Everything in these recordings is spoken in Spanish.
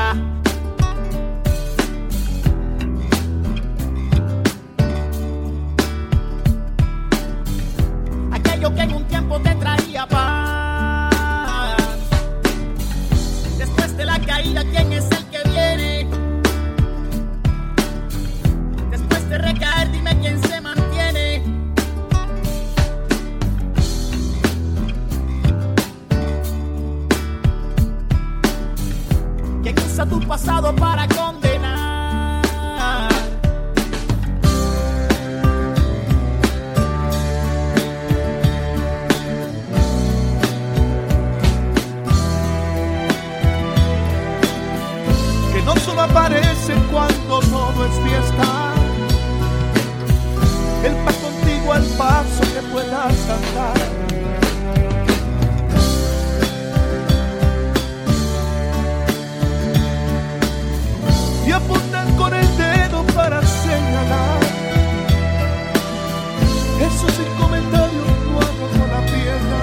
vida. Aquello que en un tiempo te traía paz, después de la caída, ¿quién es el que viene? Después de recaer, dime quién se mantiene. ¿Quién usa tu pasado para condenar? Que no solo aparece cuando todo es fiesta. Él va contigo al paso que puedas andar. Y apuntan con el dedo para señalar. Eso sin comentarios lo hago con la pierna,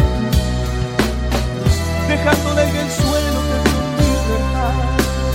dejándole en el suelo de tu libertad.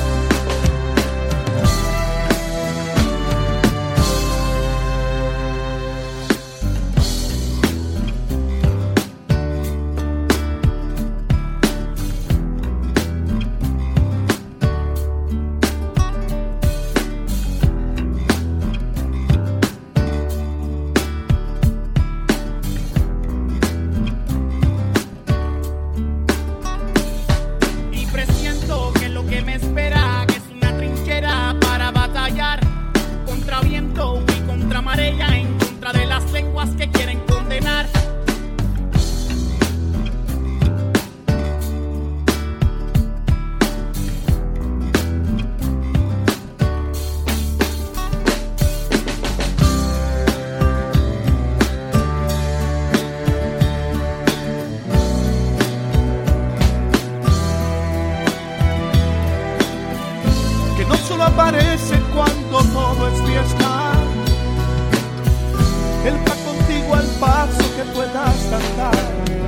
Aparece cuando todo es fiesta. Él va contigo al paso que puedas andar.